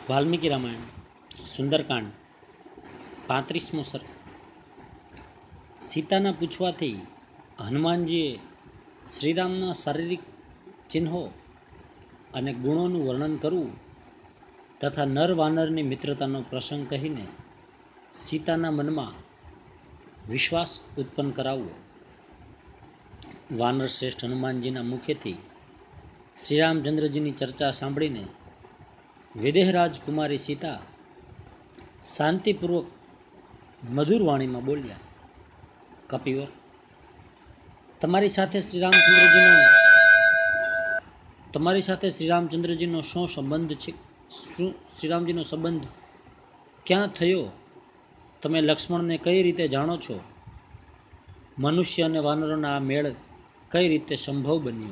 વાલ્મીકી રામાયણ સુંદરકાંડ 35મો સર્ગ। સીતાના પૂછવાથી હનુમાનજીએ શ્રીરામના શારીરિક ચિહ્નો અને ગુણોનું વર્ણન કરવું તથા નર વાનરની મિત્રતાનો પ્રસંગ કહીને સીતાના મનમાં વિશ્વાસ ઉત્પન્ન કરાવવો। વાનર શ્રેષ્ઠ હનુમાનજીના મુખેથી શ્રીરામચંદ્રજીની ચર્ચા સાંભળીને વિદેહરાજ કુમારી સીતા શાંતિપૂર્વક મધુર વાણીમાં બોલ્યા, કપિવર, તમારી સાથે શ્રીરામચંદ્રજીનો શું સંબંધ છે? શ્રીરામજીનો સંબંધ ક્યાં થયો? તમે લક્ષ્મણને કઈ રીતે જાણો છો? મનુષ્ય અને વાનરોના આ મેળ કઈ રીતે સંભવ બન્યો?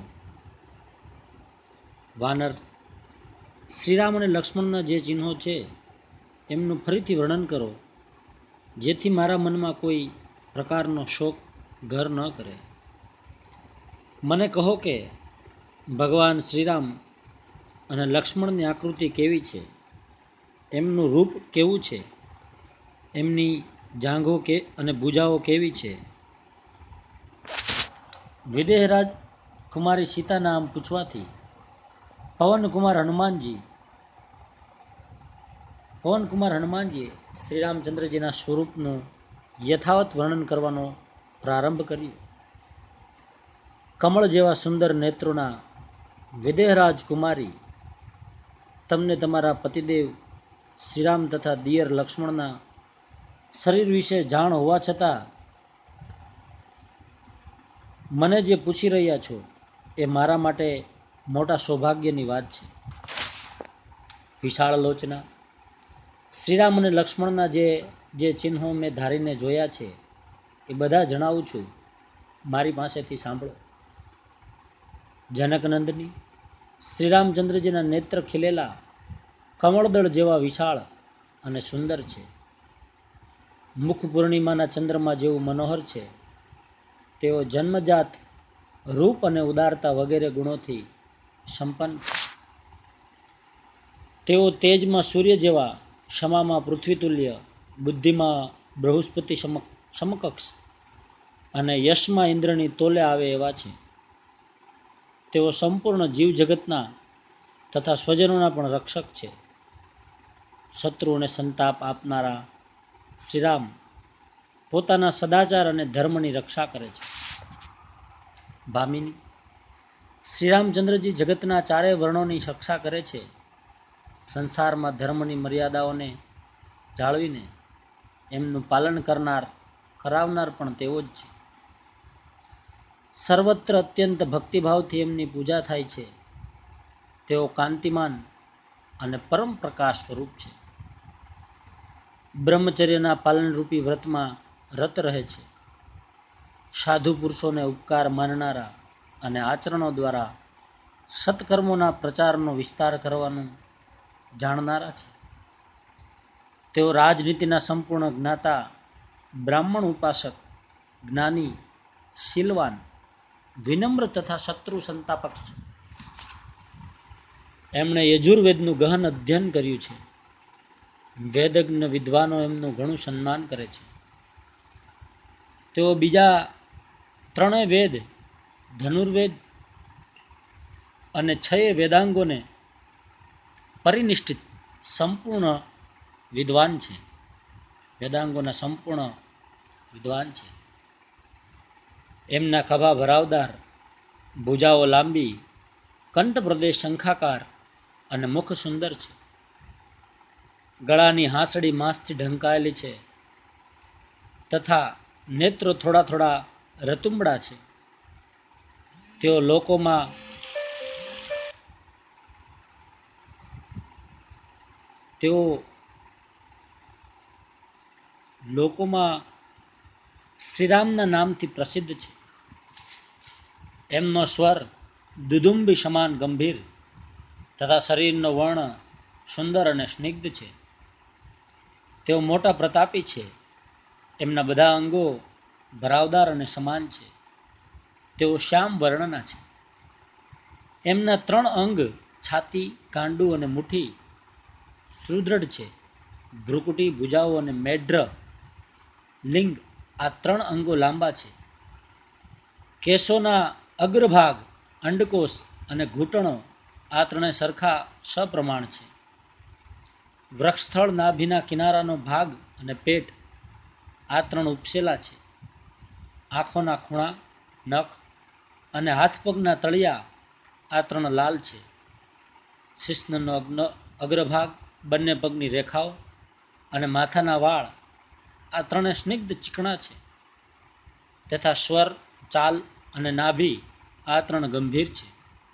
વાનર, શ્રીરામ અને લક્ષ્મણના જે ચિહ્નો છે એમનું ફરીથી વર્ણન કરો, જેથી મારા મનમાં કોઈ પ્રકારનો શોક ઘર ન કરે। મને કહો કે ભગવાન શ્રીરામ અને લક્ષ્મણની આકૃતિ કેવી છે, એમનું રૂપ કેવું છે, એમની જાંઘો અને ભુજાઓ કેવી છે? વિદેહરાજ કુમારી સીતાના આમ પૂછવાથી પવનકુમાર હનુમાનજીએ શ્રીરામચંદ્રજીના સ્વરૂપનું યથાવત વર્ણન કરવાનો પ્રારંભ કર્યો। કમળ જેવા સુંદર નેત્રોના વિદેહરાજ કુમારી, તમને તમારા પતિદેવ શ્રીરામ તથા દિયર લક્ષ્મણના શરીર વિશે જાણ હોવા છતાં મને જે પૂછી રહ્યા છો એ મારા માટે મોટા સૌભાગ્યની વાત છે। વિશાળ લોચના શ્રીરામ અને લક્ષ્મણના જે ચિહ્નો મેં ધારીને જોયા છે એ બધા જણાવું છું, મારી પાસેથી સાંભળો। જનકનંદની શ્રીરામચંદ્રજીના નેત્ર ખીલેલા કમળદળ જેવા વિશાળ અને સુંદર છે। મુખ પૂર્ણિમાના ચંદ્રમા જેવું મનોહર છે। તેઓ જન્મજાત રૂપ અને ઉદારતા વગેરે ગુણોથી સંપન્ન છે। તેઓ તેજમાં સૂર્ય જેવા, ક્ષમામાં પૃથ્વી તુલ્ય, બુદ્ધિમાં બૃહસ્પતિ સમકક્ષ અને યશમાં ઇન્દ્રની તોલે આવે એવા છે। તેઓ સંપૂર્ણ જીવ જગતના તથા સ્વજનોના પણ રક્ષક છે। શત્રુઓને સંતાપ આપનારા શ્રીરામ પોતાના સદાચાર અને ધર્મની રક્ષા કરે છે। ભામિની, શ્રીરામચંદ્રજી જગતના ચારેય વર્ણોની રક્ષા કરે છે। સંસારમાં ધર્મની મર્યાદાઓને જાળવીને એમનું પાલન કરાવનાર પણ તેઓ જ છે। સર્વત્ર અત્યંત ભક્તિભાવથી એમની પૂજા થાય છે। તેઓ કાંતિમાન અને પરમ પ્રકાશ સ્વરૂપ છે। બ્રહ્મચર્યના પાલનરૂપી વ્રતમાં રત રહે છે। સાધુ પુરુષોને ઉપકાર માનનારા અને આચરણો દ્વારા સત્કર્મોના પ્રચારનો વિસ્તાર કરવાનું જાણનારા છે। તેઓ રાજનીતિના સંપૂર્ણ જ્ઞાતા, બ્રાહ્મણ ઉપાસક, જ્ઞાની, શીલવાન, વિનમ્ર તથા શત્રુ સંતાપક છે। એમણે યજુર્વેદનું ગહન અધ્યયન કર્યું છે। વેદજ્ઞ વિદ્વાનો એમનું ઘણું સન્માન કરે છે। તેઓ બીજા ત્રણેય વેદ, ધનુર્વેદ અને 6 વેદાંગોને પરિનિષ્ઠિત સંપૂર્ણ વિદ્વાન છે। વેદાંગોના સંપૂર્ણ વિદ્વાન છે। એમના ખભા ભરાવદાર, ભુજાઓ લાંબી, કંઠ પ્રદેશ શંખાકાર અને મુખ સુંદર છે। ગળાની હાંસડી માંસથી ઢંકાયેલી છે તથા નેત્રો થોડા થોડા રતુંબડા છે। તેઓ લોકોમાં શ્રીરામના નામથી પ્રસિદ્ધ છે। એમનો સ્વર દુદુંબી સમાન ગંભીર તથા શરીરનો વર્ણ સુંદર અને સ્નિગ્ધ છે। તેઓ મોટા પ્રતાપી છે। એમના બધા અંગો ભરાવદાર અને સમાન છે। તેઓ શ્યામ વર્ણના છે। એમના 3 અંગ, છાતી, કાંડું અને મુઠ્ઠી સુદૃઢ છે. ભ્રુકુટી, ભુજાઓ અને મેઢ્ર લિંગ આ 3 અંગો લાંબા છે. કેશોના અગ્રભાગ, અંડકોષ અને ઘૂંટણો આ 3 સરખા સપ્રમાણ છે. વૃક્ષસ્થળ, નાભીના કિનારાનો ભાગ અને પેટ આ 3 ઉપસેલા છે. આંખોના ખૂણા, નખ અને હાથ પગના તળિયા આ 3 લાલ છે. શિશ્નનો અગ્રભાગ, બંને પગની રેખાઓ અને માથાના વાળ આ 3 સ્નિગ્ધ ચીકણા છે. તથા સ્વર, ચાલ અને નાભી આ 3 ગંભીર છે.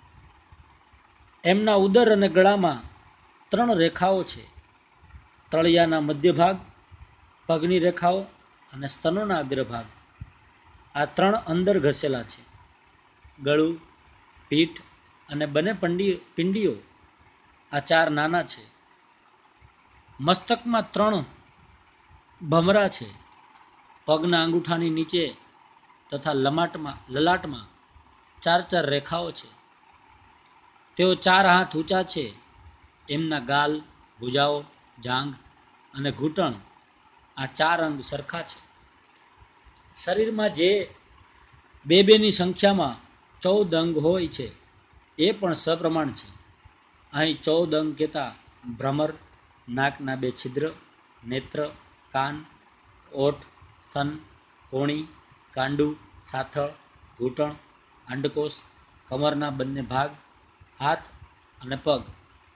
એમના ઉદર અને ગળામાં 3 રેખાઓ છે. તળિયાના મધ્યભાગ, પગની રેખાઓ અને સ્તનોના અગ્રભાગ આ 3 અંદર ઘસેલા છે. ગળું, પીઠ અને બંને પિંડીઓ આ 4 નાના છે. મસ્તકમાં 3 ભમરા છે. પગના અંગૂઠાની નીચે તથા લલાટમાં 4 રેખાઓ છે. તેઓ 4 હાથ ઊંચા છે. એમના ગાલ, ભુજાઓ, જાંઘ અને ઘૂંટણ આ 4 અંગ સરખા છે. શરીરમાં જે બે-બેની સંખ્યામાં 14 અંગ હોય છે એ પણ સપ્રમાણ છે. અહીં 14 અંગ કહેતા ભ્રમર, નાકના 2 છિદ્ર, નેત્ર, કાન, ઓઠ, સ્તન, કોણી, કાંડું, સાથળ, ઘૂંટણ, અંડકોષ, કમરના બંને ભાગ, હાથ અને પગ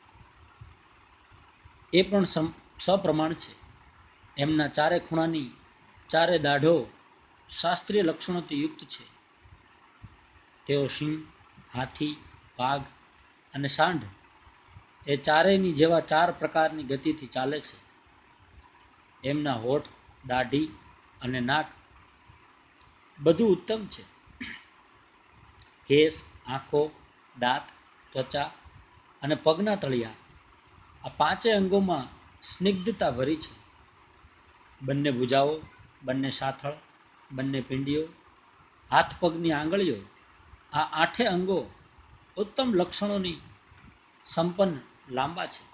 એ પણ સપ્રમાણ છે. એમના 4 ખૂણાની 4 દાઢો શાસ્ત્રીય લક્ષણોથી યુક્ત છે. તેઓ સિંહ, હાથી, વાઘ અને સાંઢ એ ચારેયની જેવા 4 પ્રકારની ગતિથી ચાલે છે. એમના હોઠ, દાઢી અને નાક બધું ઉત્તમ છે. કેસ, આંખો, દાંત, ત્વચા અને પગના તળિયા આ 5 અંગોમાં સ્નિગ્ધતા ભરી છે. બંને ભુજાઓ, બંને સાથળ, બંને પિંડીઓ, હાથ પગની આંગળીઓ આ 8 અંગો ઉત્તમ લક્ષણોની સંપન્ન લાંબા છે.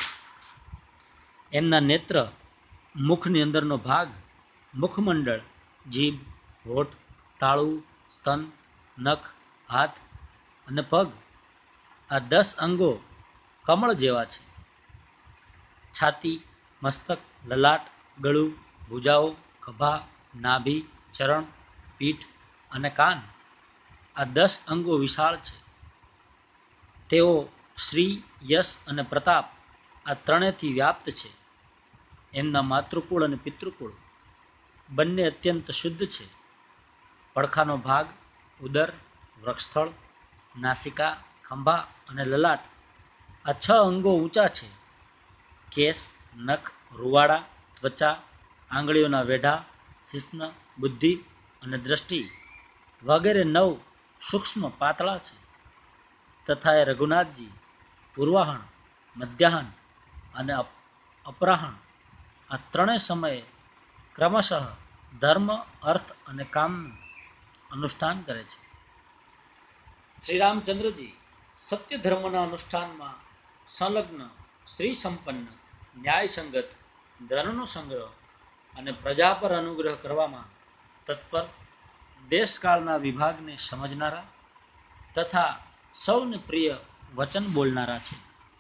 એમના નેત્ર, મુખની અંદરનો ભાગ, મુખમંડળ, જીભ, હોઠ, તાળું, સ્તન, નખ, હાથ અને પગ આ 10 અંગો કમળ જેવા છે. છાતી, મસ્તક, લલાટ, ગળું, ભુજાઓ, ખભા, નાભી, ચરણ, પીઠ અને કાન આ 10 અંગો વિશાળ છે. તેઓ શ્રી, યશ અને પ્રતાપ આ 3થી વ્યાપ્ત છે. એમના માતૃકુળ અને પિતૃકુળ બંને અત્યંત શુદ્ધ છે. પડખાનો ભાગ, ઉદર, વક્ષસ્થળ, નાસિકા, ખંભા અને લલાટ આ 6 અંગો ઊંચા છે. કેસ, નખ, રૂવાડા, ત્વચા, આંગળીઓના વેઢા, શિશ્ન, બુદ્ધિ અને દ્રષ્ટિ વગેરે 9 સૂક્ષ્મ પાતળા છે. તથા એ રઘુનાથજી પૂર્વાહન, મધ્યાહન અને અપરાહન આ 3 સમયે ક્રમશઃ ધર્મ, અર્થ અને કામનું અનુષ્ઠાન કરે છે. શ્રી રામચંદ્રજી સત્ય ધર્મના અનુષ્ઠાનમાં સંલગ્ન, શ્રી સંપન્ન, ન્યાયસંગત, ધનનો સંગ્રહ અને પ્રજા પર અનુગ્રહ કરવામાં તત્પર, દેશકાળના વિભાગને સમજનારા તથા સૌને પ્રિય વચન બોલનારા છે.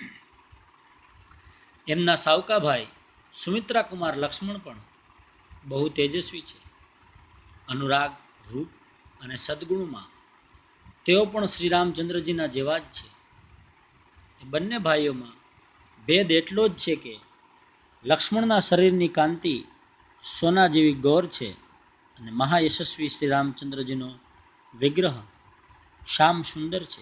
એમના સાવકા ભાઈ સુમિત્રા કુમાર લક્ષ્મણ પણ બહુ તેજસ્વી છે. અનુરાગ, રૂપ અને સદગુણમાં તેઓ પણ શ્રી રામચંદ્રજીના જેવા જ છે. એ બંને ભાઈઓમાં ભેદ એટલો જ છે કે લક્ષ્મણના શરીરની કાંતિ સોના જેવી ગૌર છે અને મહાયશસ્વી શ્રી રામચંદ્રજીનો વિગ્રહ શ્યામ સુંદર છે.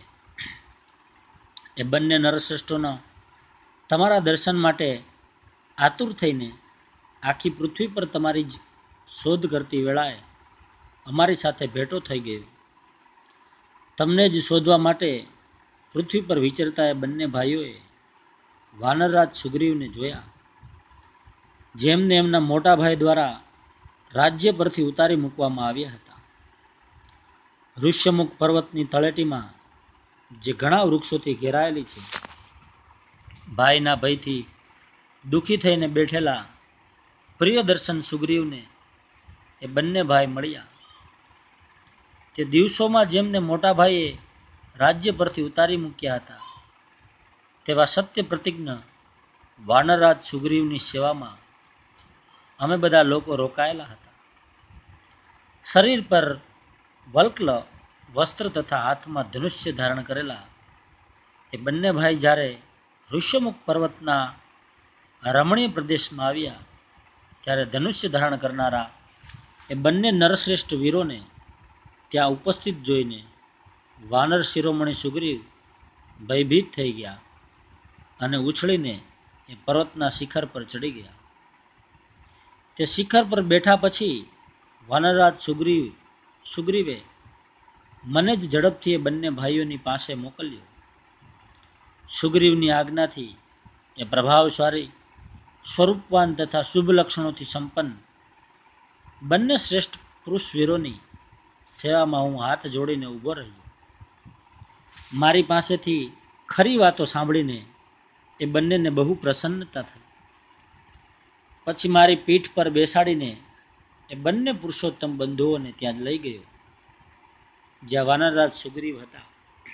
એ બંને નરશ્રેષ્ઠોના તમારા દર્શન માટે આતુર થઈને આખી પૃથ્વી પર તમારી જ શોધ કરતી વેળાએ અમારી સાથે ભેટો થઈ ગયો. તમને જ શોધવા માટે પૃથ્વી પર વિચરતા એ બંને ભાઈઓએ વાનરરાજ સુગ્રીવને જોયા, જેમને એમના મોટા ભાઈ દ્વારા રાજ્ય પરથી ઉતારી મૂકવામાં આવ્યા હતા. ઋષ્યમુખ પર્વતની તળેટીમાં જે ઘણા વૃક્ષોથી ઘેરાયેલી છે, ભાઈના ભયથી દુઃખી થઈને બેઠેલા પ્રિયદર્શન સુગ્રીવને એ બંને ભાઈ મળ્યા. તે દિવસોમાં જેમને મોટા ભાઈએ રાજ્ય પરથી ઉતારી મૂક્યા હતા, તેવા સત્ય પ્રતિજ્ઞ વાનરરાજ સુગ્રીવની સેવામાં અમે બધા લોકો રોકાયેલા હતા. શરીર પર વલ્કલ વસ્ત્ર તથા હાથમાં ધનુષ્ય ધારણ કરેલા એ બંને ભાઈ જ્યારે ઋષ્યમુખ પર્વતના રમણીય પ્રદેશમાં આવ્યા, ત્યારે ધનુષ્ય ધારણ કરનારા એ બંને નરશ્રેષ્ઠ વીરોને ત્યાં ઉપસ્થિત જોઈને વાનર શિરોમણી સુગ્રીવ ભયભીત થઈ ગયા અને ઉછળીને એ પર્વતના શિખર પર ચડી ગયા. તે શિખર પર બેઠા પછી વાનરરાજ સુગ્રીવે મને જ ઝડપથી એ બંને ભાઈઓની પાસે મોકલ્યો. સુગ્રીવની આજ્ઞાથી એ પ્રભાવશાળી, સ્વરૂપવાન તથા શુભ લક્ષણોથી સંપન્ન બંને શ્રેષ્ઠ પુરુષ વીરોની સેવામાં હું હાથ જોડીને ઊભો રહ્યો. મારી પાસેથી ખરી વાતો સાંભળીને એ બંનેને બહુ પ્રસન્નતા થઈ. પછી મારી પીઠ પર બેસાડીને એ બંને પુરુષોત્તમ બંધુઓને ત્યાં જ લઈ ગયો, જ્યાં વાનરરાજ સુગ્રીવ હતા.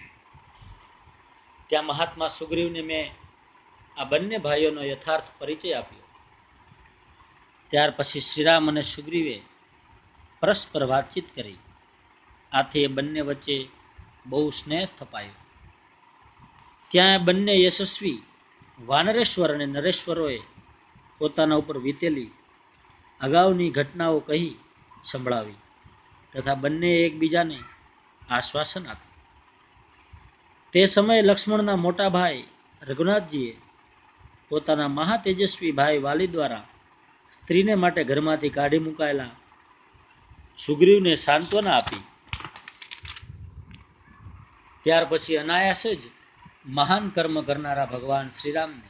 ત્યાં મહાત્મા સુગ્રીવને મેં આ બંને ભાઈઓનો યથાર્થ પરિચય આપ્યો. ત્યાર પછી શ્રીરામ અને સુગ્રીવે પરસ્પર વાતચીત કરી. આથી એ બંને વચ્ચે બહુ સ્નેહ સ્થપાયો. ત્યાં બંને યશસ્વી વાનરેશ્વર અને નરેશ્વરોએ પોતાના ઉપર વીતેલી અગાઉની ઘટનાઓ કહી સંભળાવી તથા બંને એકબીજાને આશ્વાસન આપ્યું. તે સમયે લક્ષ્મણના મોટા ભાઈ રઘુનાથજીએ પોતાના મહાતેજસ્વી ભાઈ વાલી દ્વારા સ્ત્રીને માટે ઘરમાંથી કાઢી મુકાયેલા સુગ્રીવને સાંત્વના આપી. ત્યાર પછી અનાયાસે જ મહાન કર્મ કરનારા ભગવાન શ્રીરામને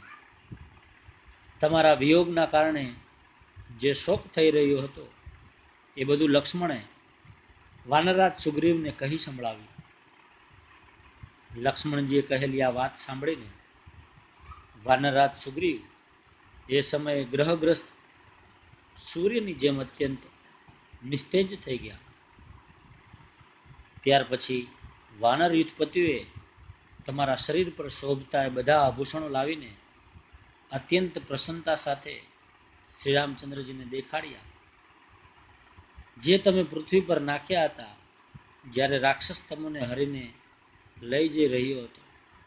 તમારા વિયોગના કારણે જે શોક થઈ રહ્યો હતો એ બધું લક્ષ્મણે વાનરરાજ સુગ્રીવને કહી સંભળાવ્યું. લક્ષ્મણજીએ કહેલી આ વાત સાંભળીને વાનરરાજ સુગ્રીવ એ સમયે ગ્રહગ્રસ્ત સૂર્યની જેમ અત્યંત નિસ્તેજ થઈ ગયા. ત્યાર પછી વાનર યુથપતિઓએ તમારા શરીર પર શોભતા એ બધા આભૂષણો લાવીને અત્યંત પ્રસન્નતા સાથે શ્રીરામચંદ્રજીને દેખાડ્યા, જે તમે પૃથ્વી પર નાખ્યા હતા જ્યારે રાક્ષસ તમને હરીને લઈ જઈ રહ્યો હતો.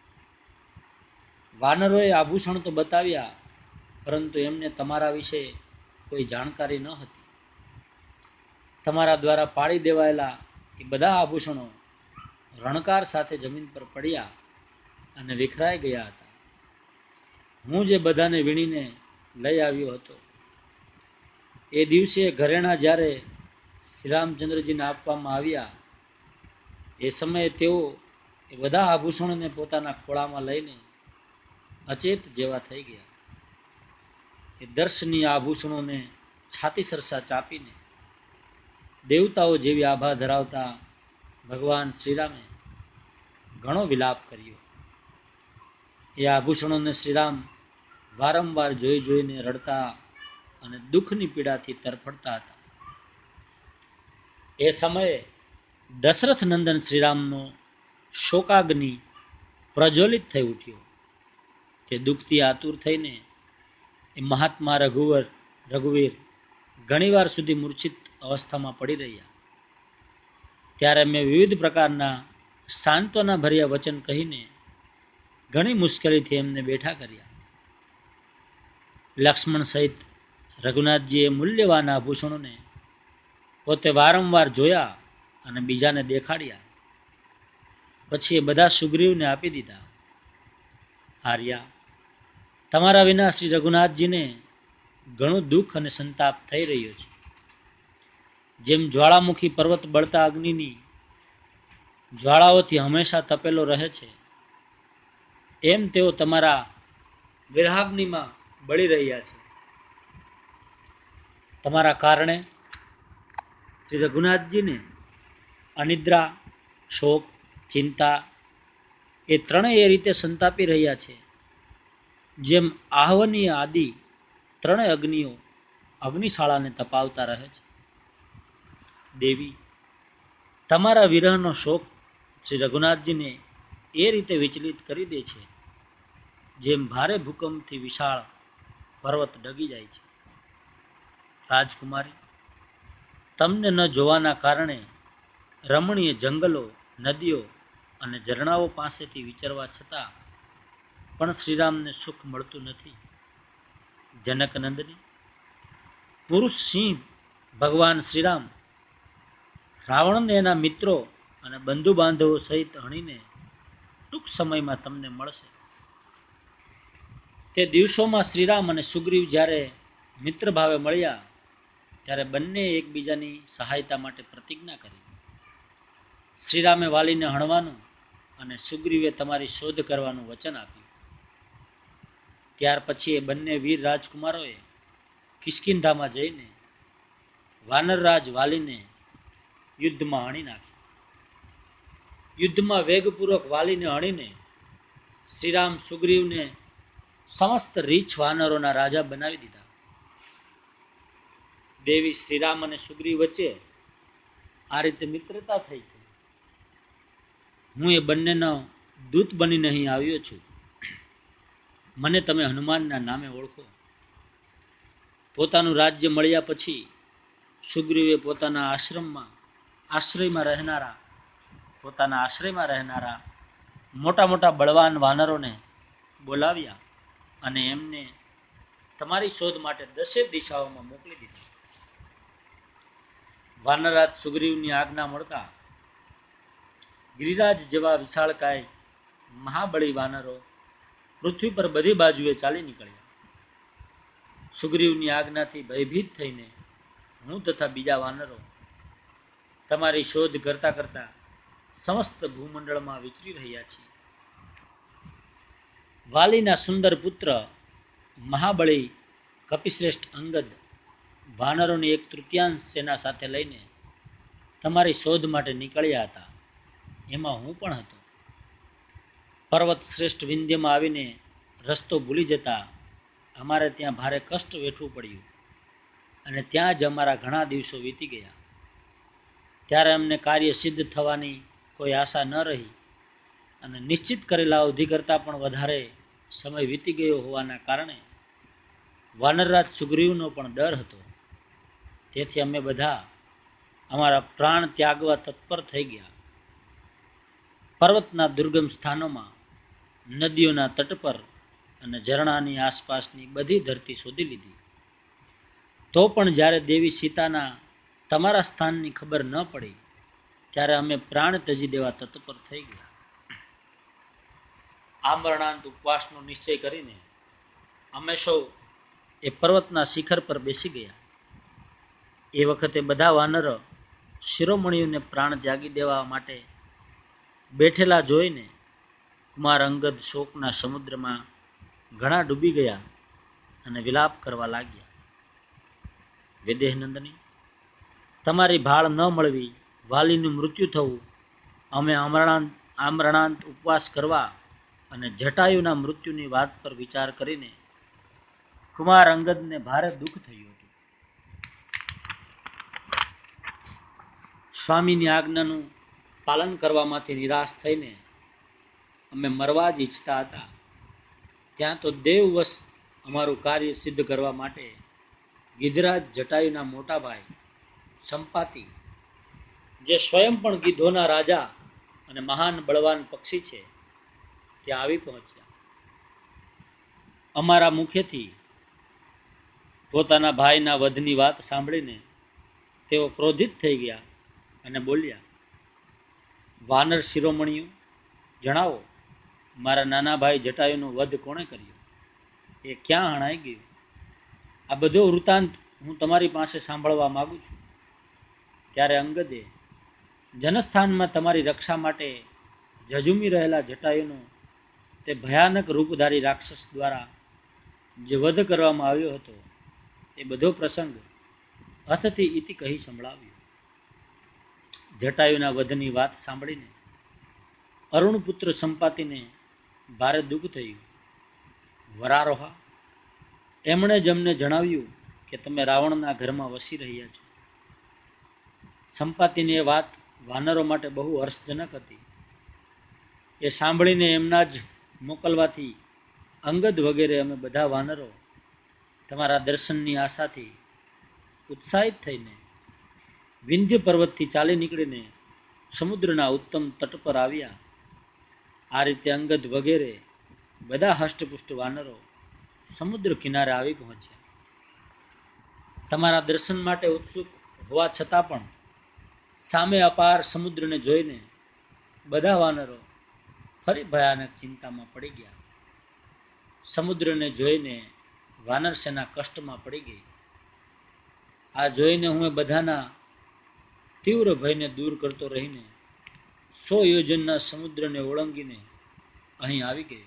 વાનરોએ આભૂષણ તો બતાવ્યા, પરંતુ એમને તમારા વિશે કોઈ જાણકારી ન હતી. તમારા દ્વારા પાડી દેવાયેલા એ બધા આભૂષણો રણકાર સાથે જમીન પર પડ્યા અને વિખરાઈ ગયા હતા. હું જે બધાને વીણીને લઈ આવ્યો હતો, એ દિવસે ઘરેણા જ્યારે શ્રીરામચંદ્રજીને આપવામાં આવ્યા, એ સમયે તેઓ એ બધા આભૂષણોને પોતાના ખોળામાં લઈને અચેત જેવા થઈ ગયા. એ દર્શનીય આભૂષણોને છાતી સરસા ચાપીને દેવતાઓ જેવી આભા ધરાવતા ભગવાન શ્રીરામે ઘણો વિલાપ કર્યો. એ આભૂષણોને શ્રીરામ વારંવાર જોઈને રડતા અને દુઃખની પીડાથી તરફડતા હતા. એ સમયે દશરથ નંદન શ્રીરામનો શોકાગ્નિ પ્રજ્વલિત થઈ ઉઠ્યો. તે દુઃખથી આતુર થઈને એ મહાત્મા રઘુવીર ઘણીવાર સુધી મૂર્છિત અવસ્થામાં પડી રહ્યા. ત્યારે મેં વિવિધ પ્રકારના સાંત્વના ભર્યા વચન કહીને ઘણી મુશ્કેલીથી એમને બેઠા કર્યા. લક્ષ્મણ સહિત રઘુનાથજીએ મૂલ્યવાન આભૂષણોને પોતે વારંવાર જોયા અને બીજાને દેખાડ્યા. પછી એ બધા સુગ્રીવને આપી દીધા. આર્યા, તમારા વિના શ્રી રઘુનાથજીને ઘણું દુઃખ અને સંતાપ થઈ રહ્યો છે. જેમ જ્વાળામુખી પર્વત બળતા અગ્નિની જ્વાળાઓથી હંમેશા તપેલો રહે છે, એમ તેઓ તમારા વિરહાગ્નિમાં બળી રહ્યા છે. તમારા કારણે શ્રી રઘુનાથજીને અનિદ્રા, શોક, ચિંતા એ ત્રણેય એ રીતે સંતાપી રહ્યા છે, જેમ આહવનીય આદિ ત્રણેય અગ્નિઓ અગ્નિશાળાને તપાવતા રહે છે. દેવી, તમારા વિરહનો શોક શ્રી રઘુનાથજીને એ રીતે વિચલિત કરી દે છે જેમ ભારે ભૂકંપથી વિશાળ પર્વત ડગી જાય છે. રાજકુમારી, તમને ન જોવાના કારણે રમણીય જંગલો, નદીઓ અને ઝરણાઓ પાસેથી વિચરવા છતાં પણ શ્રીરામને સુખ મળતું નથી. જનકનંદની, પુરુષ સિંહ ભગવાન શ્રીરામ રાવણને એના મિત્રો અને બંધુ બાંધવો સહિત હણીને ટૂંક સમયમાં તમને મળશે. તે દિવસોમાં શ્રીરામ અને સુગ્રીવ જ્યારે મિત્ર ભાવે મળ્યા ત્યારે બંને એકબીજાની સહાયતા માટે પ્રતિજ્ઞા કરી. શ્રીરામે વાલીને હણવાનું અને સુગ્રીવે તમારી શોધ કરવાનું વચન આપ્યું. ત્યાર પછી એ બંને વીર રાજકુમારોએ કિષ્કિંધામાં જઈને વાનરરાજ વાલીને યુદ્ધમાં હણી નાખી. યુદ્ધમાં વેગપૂર્વક વાલીને હણીને શ્રીરામ સુગ્રીવને સમસ્ત રીછ વાનરોના રાજા બનાવી દીધા. દેવી, શ્રીરામ અને સુગ્રીવ વચ્ચે આ રીતે મિત્રતા થઈ છે. હું એ બંનેનો દૂત બનીને અહીં આવ્યો છું. મને તમે હનુમાનના નામે ઓળખો. પોતાનું રાજ્ય મળ્યા પછી સુગ્રીવે પોતાના આશ્રયમાં રહેનારા મોટા મોટા બળવાન વાનરોને બોલાવ્યા અને એમને તમારી શોધ માટે 10 દિશાઓમાં મોકલી દીધા. વાનરરાજ સુગ્રીવની આજ્ઞા મળતા ગિરિરાજ જેવા વિશાળકાય મહાબળી વાનરો પૃથ્વી પર બધી બાજુએ ચાલી નીકળ્યા. સુગ્રીવની આજ્ઞાથી ભયભીત થઈને હું તથા બીજા વાનરો તમારી શોધ કરતા કરતા સમસ્ત ભૂમંડળમાં વિચરી રહ્યા છીએ. વાલીના સુંદર પુત્ર મહાબળી કપિશ્રેષ્ઠ અંગદ વાનરોની 1/3 સેના સાથે લઈને તમારી શોધ માટે નીકળ્યા હતા. એમાં હું પણ હતો. પર્વત શ્રેષ્ઠ વિંધ્યમાં આવીને રસ્તો ભૂલી જતા અમારે ત્યાં ભારે કષ્ટ વેઠવું પડ્યું અને ત્યાં જ અમારા ઘણા દિવસો વીતી ગયા. ત્યારે અમને કાર્ય સિદ્ધ થવાની કોઈ આશા ન રહી અને નિશ્ચિત કરેલા અવધિ કરતાં પણ વધારે સમય વીતી ગયો હોવાના કારણે વાનરરાજ સુગ્રીવનો પણ ડર હતો. તેથી અમે બધા અમારા પ્રાણ ત્યાગવા તત્પર થઈ ગયા. પર્વતના દુર્ગમ સ્થાનોમાં, નદીઓના તટ પર અને ઝરણાની આસપાસની બધી ધરતી શોધી લીધી. તો પણ જ્યારે દેવી સીતાના તમારા સ્થાનની ખબર ન પડી ત્યારે અમે પ્રાણ ત્યજી દેવા તત્પર થઈ ગયા. આમરણાંત ઉપવાસનો નિશ્ચય કરીને અમે સૌ એ પર્વતના શિખર પર બેસી ગયા. એ વખતે બધા વાનર શિરોમણીઓને પ્રાણ ત્યાગી દેવા માટે બેઠેલા જોઈને કુમાર અંગદ શોકના સમુદ્રમાં ઘણા ડૂબી ગયા અને વિલાપ કરવા લાગ્યા. વિદેહનંદની, તમારી ભાળ ન મળવી, વાલીનું મૃત્યુ થવું, અમે આમરણાંત ઉપવાસ કરવા અને જટાયુના મૃત્યુની વાત પર વિચાર કરીને કુમાર અંગદને ભારે દુઃખ થયું હતું. સ્વામીની આજ્ઞાનું પાલન કરવામાંથી નિરાશ થઈને અમે મરવા જ ઈચ્છતા હતા. ત્યાં તો દેવવશ અમારું કાર્ય સિદ્ધ કરવા માટે ગિધરાજ જટાયુના મોટા ભાઈ સંપાતિ, જે સ્વયં પણ ગીધોના રાજા અને મહાન બળવાન પક્ષી છે, ત્યાં આવી પહોંચ્યા. અમારા મુખેથી પોતાના ભાઈના વધની વાત સાંભળીને તેઓ ક્રોધિત થઈ ગયા અને બોલ્યા, વાનર શિરોમણીઓ, જણાવો, મારા નાના ભાઈ જટાયુનો વધ કોણે કર્યો? એ ક્યાં હણાઈ ગયું? આ બધો વૃત્તાંત હું તમારી પાસે સાંભળવા માંગુ છું. ત્યારે અંગદે જનસ્થાનમાં તમારી રક્ષા માટે ઝઝૂમી રહેલા જટાયુનો તે ભયાનક રૂપધારી રાક્ષસ દ્વારા જે વધ કરવામાં આવ્યો હતો એ બધો પ્રસંગ અથથી ઇતિ કહી સંભળાવ્યો. જટાયુના વધની વાત સાંભળીને અરુણપુત્ર સંપાતિને ભારે દુઃખ થયું. વરારોહા, એમણે જ અમને જણાવ્યું કે તમે રાવણના ઘરમાં વસી રહ્યા છો. સંપાતિની એ વાત વાનરો માટે બહુ હર્ષજનક હતી. એ સાંભળીને એમના જ મોકલવાથી અંગદ વગેરે અમે બધા વાનરો તમારા દર્શનની આશાથી ઉત્સાહિત થઈને વિંધ્ય પર્વતથી ચાલી નીકળીને સમુદ્રના ઉત્તમ તટ પર આવ્યા. આ રીતે અંગદ વગેરે બધા હષ્ટપુષ્ટ વાનરો સમુદ્ર કિનારે આવી પહોંચ્યા. તમારા દર્શન માટે ઉત્સુક હોવા છતાં પણ સામે અપાર સમુદ્રને જોઈને બધા વાનરો ફરી ભયાનક ચિંતામાં પડી ગયા. સમુદ્રને જોઈને વાનર સેના કષ્ટમાં પડી ગઈ. આ જોઈને હું બધાના તીવ્ર ભયને દૂર કરતો રહીને 100 યોજનના સમુદ્રને ઓળંગીને અહીં આવી ગયો.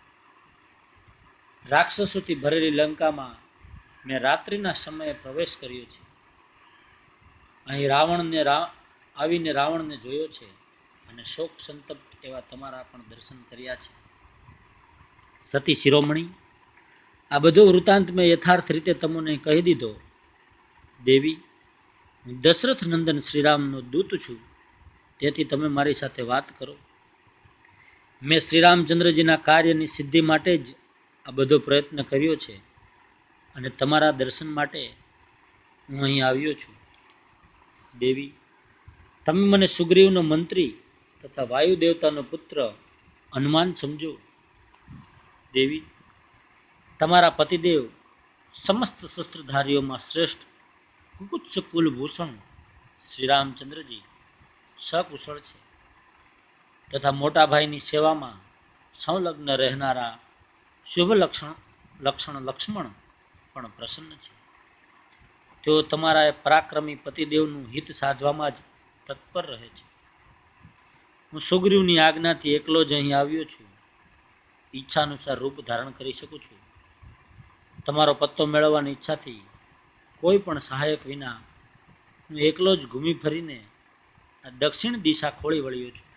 રાક્ષસોથી ભરેલી લંકામાં મેં રાત્રિના સમયે પ્રવેશ કર્યો છે. અહીં આવીને રાવણને જોયો છે અને શોક સંતપ્ત એવા તમારા પણ દર્શન કર્યા છે. સતી શિરોમણી, આ બધો વૃત્તાંત મેં યથાર્થ રીતે તમને કહી દીધો. દેવી, હું દશરથ નંદન શ્રીરામનો દૂત છું, તેથી તમે મારી સાથે વાત કરો. મેં શ્રીરામચંદ્રજીના કાર્યની સિદ્ધિ માટે જ આ બધો પ્રયત્ન કર્યો છે અને તમારા દર્શન માટે હું અહીં આવ્યો છું. દેવી, તમે મને સુગ્રીવનો મંત્રી તથા વાયુ દેવતાનો પુત્ર હનુમાન સમજો. દેવી, તમારા પતિદેવ સમસ્ત શસ્ત્રધારીઓમાં શ્રેષ્ઠ કુકુત્સ કુલભૂષણ શ્રીરામચંદ્રજી સકુશળ છે તથા મોટા ભાઈની સેવામાં સંલગ્ન રહેનારા શુભ લક્ષણ લક્ષ્મણ પણ પ્રસન્ન છે. તેઓ તમારા પરાક્રમી પતિદેવનું હિત સાધવામાં જ તત્પર રહે છે. હું સુગ્રીવની આજ્ઞાથી એકલો જ અહીં આવ્યો છું. ઈચ્છાનુસાર રૂપ ધારણ કરી શકું છું. તમારો પત્તો મેળવવાની ઈચ્છાથી કોઈ પણ સહાયક વિના હું એકલો જ ઘૂમી ફરીને આ દક્ષિણ દિશા ખોળી વળ્યો છું.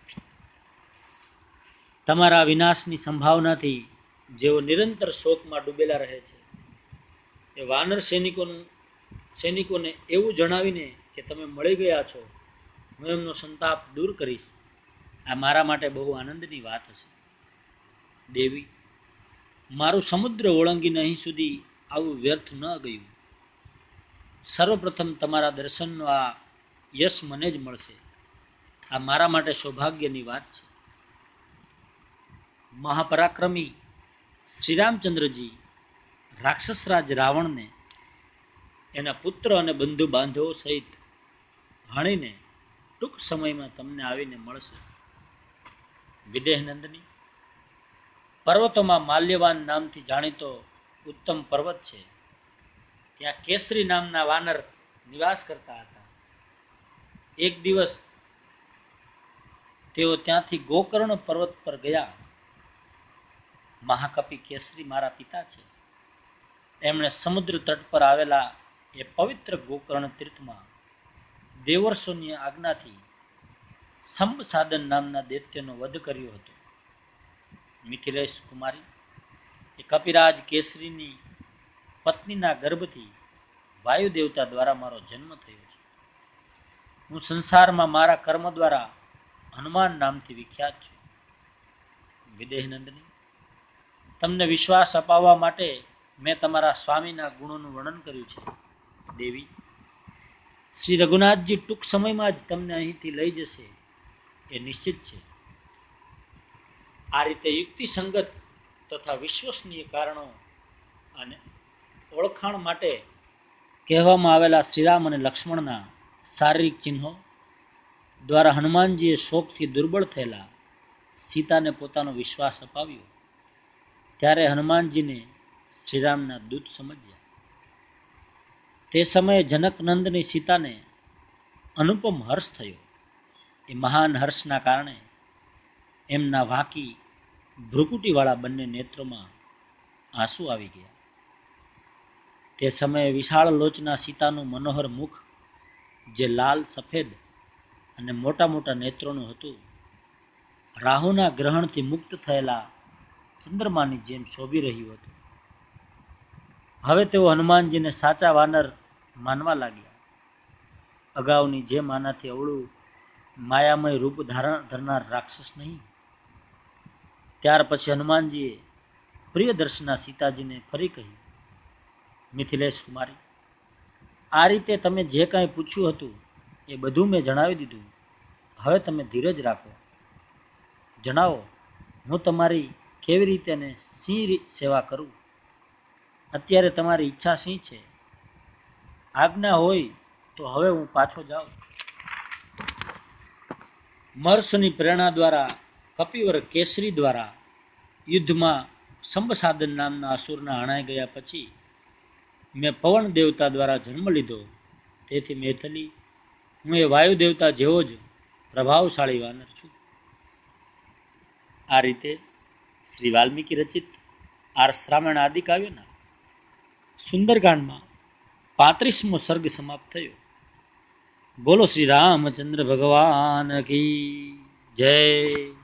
તમારા વિનાશની સંભાવનાથી જેઓ નિરંતર શોકમાં ડૂબેલા રહે છે, એ વાનર સૈનિકોને એવું જણાવીને કે તમે મળી ગયા છો, હું એમનો સંતાપ દૂર કરીશ. આ મારા માટે બહુ આનંદની વાત હશે. દેવી, મારું સમુદ્ર ઓળંગીને અહીં સુધી આવું વ્યર્થ ન ગયું. સર્વપ્રથમ તમારા દર્શનનો આ યશ મને જ મળશે. આ મારા માટે સૌભાગ્યની વાત છે. મહાપરાક્રમી શ્રીરામચંદ્રજી રાક્ષસરાજ રાવણને એના પુત્ર અને બંધુ બાંધવો સહિત હણીને ટૂંક સમયમાં તમને આવીને મળશે. વિદેહનંદની, પર્વતોમાં માલ્યવાન નામથી જાણીતો ઉત્તમ પર્વત છે. ત્યાં કેસરી નામના વાનર નિવાસ કરતા હતા. એક દિવસ તેઓ ત્યાંથી ગોકર્ણ પર્વત પર ગયા. મહાકપિ કેસરી મારા પિતા છે. એમણે સમુદ્ર તટ પર આવેલા એ પવિત્ર ગોકર્ણ તીર્થમાં દેવર્ષોની આજ્ઞાથી સંબસાદન નામના દૈત્યનો વધ કર્યો હતો. મિથિલેશ કુમારી, એ કપિરાજ કેસરીની પત્નીના ગર્ભથી વાયુ દેવતા દ્વારા મારો જન્મ થયો છે. હું સંસારમાં મારા કર્મ દ્વારા હનુમાન નામથી વિખ્યાત છું. વિદેહનંદની, તમને વિશ્વાસ અપાવવા માટે મેં તમારા સ્વામીના ગુણોનું વર્ણન કર્યું છે. દેવી, શ્રી રઘુનાથજી ટૂંક સમયમાં જ તમને અહીંથી લઈ જશે એ નિશ્ચિત છે. આ રીતે યુક્તિસંગત તથા વિશ્વસનીય કારણો અને ઓળખાણ માટે કહેવામાં આવેલા શ્રીરામ અને લક્ષ્મણના શારીરિક ચિહ્નો દ્વારા હનુમાનજીએ શોકથી દુર્બળ થયેલા સીતાને પોતાનો વિશ્વાસ અપાવ્યો. ત્યારે હનુમાનજીને શ્રીરામના દૂત સમજ્યા. તે સમયે જનકનંદની સીતાને અનુપમ હર્ષ થયો. એ મહાન હર્ષના કારણે એમના વાંકી ભ્રુકુટીવાળા બંને નેત્રોમાં આંસુ આવી ગયા. તે સમયે વિશાળ લોચના સીતાનું મનોહર મુખ, જે લાલ સફેદ અને મોટા મોટા નેત્રોનું હતું, રાહુના ગ્રહણથી મુક્ત થયેલા ચંદ્રમાની જેમ શોભી રહ્યું હતું. હવે તેઓ હનુમાનજીને સાચા વાનર માનવા લાગ્યા. અગાઉની જેમ આનાથી અવળું માયામય રૂપ ધરનાર રાક્ષસ નહીં. ત્યાર પછી હનુમાનજીએ પ્રિયદર્શના સીતાજીને ફરી કહ્યું, મિથિલેશ કુમારી, આ રીતે તમે જે કાંઈ પૂછ્યું હતું એ બધું મેં જણાવી દીધું. હવે તમે ધીરજ રાખો. જણાવો, હું તમારી કેવી રીતે અને શી સેવા કરું? અત્યારે તમારી ઈચ્છા શી છે? આજ્ઞા હોય તો હવે હું પાછો જાઉં. મહર્ષિની પ્રેરણા દ્વારા કપિવર કેસરી દ્વારા યુદ્ધમાં સંબસાદન નામના અસુરના હણાઈ ગયા પછી મેં પવન દેવતા દ્વારા જન્મ લીધો. તેથી મૈથિલી, હું એ વાયુ દેવતા જેવો જ પ્રભાવશાળી વાનર છું. આ રીતે શ્રી વાલ્મીકી રચિત આર્ષ રામાયણ આદિ કાવ્યના સુંદરકાંડમાં 35મો સર્ગ સમાપ્ત થયો. બોલો શ્રી રામચંદ્ર ભગવાન કી જય.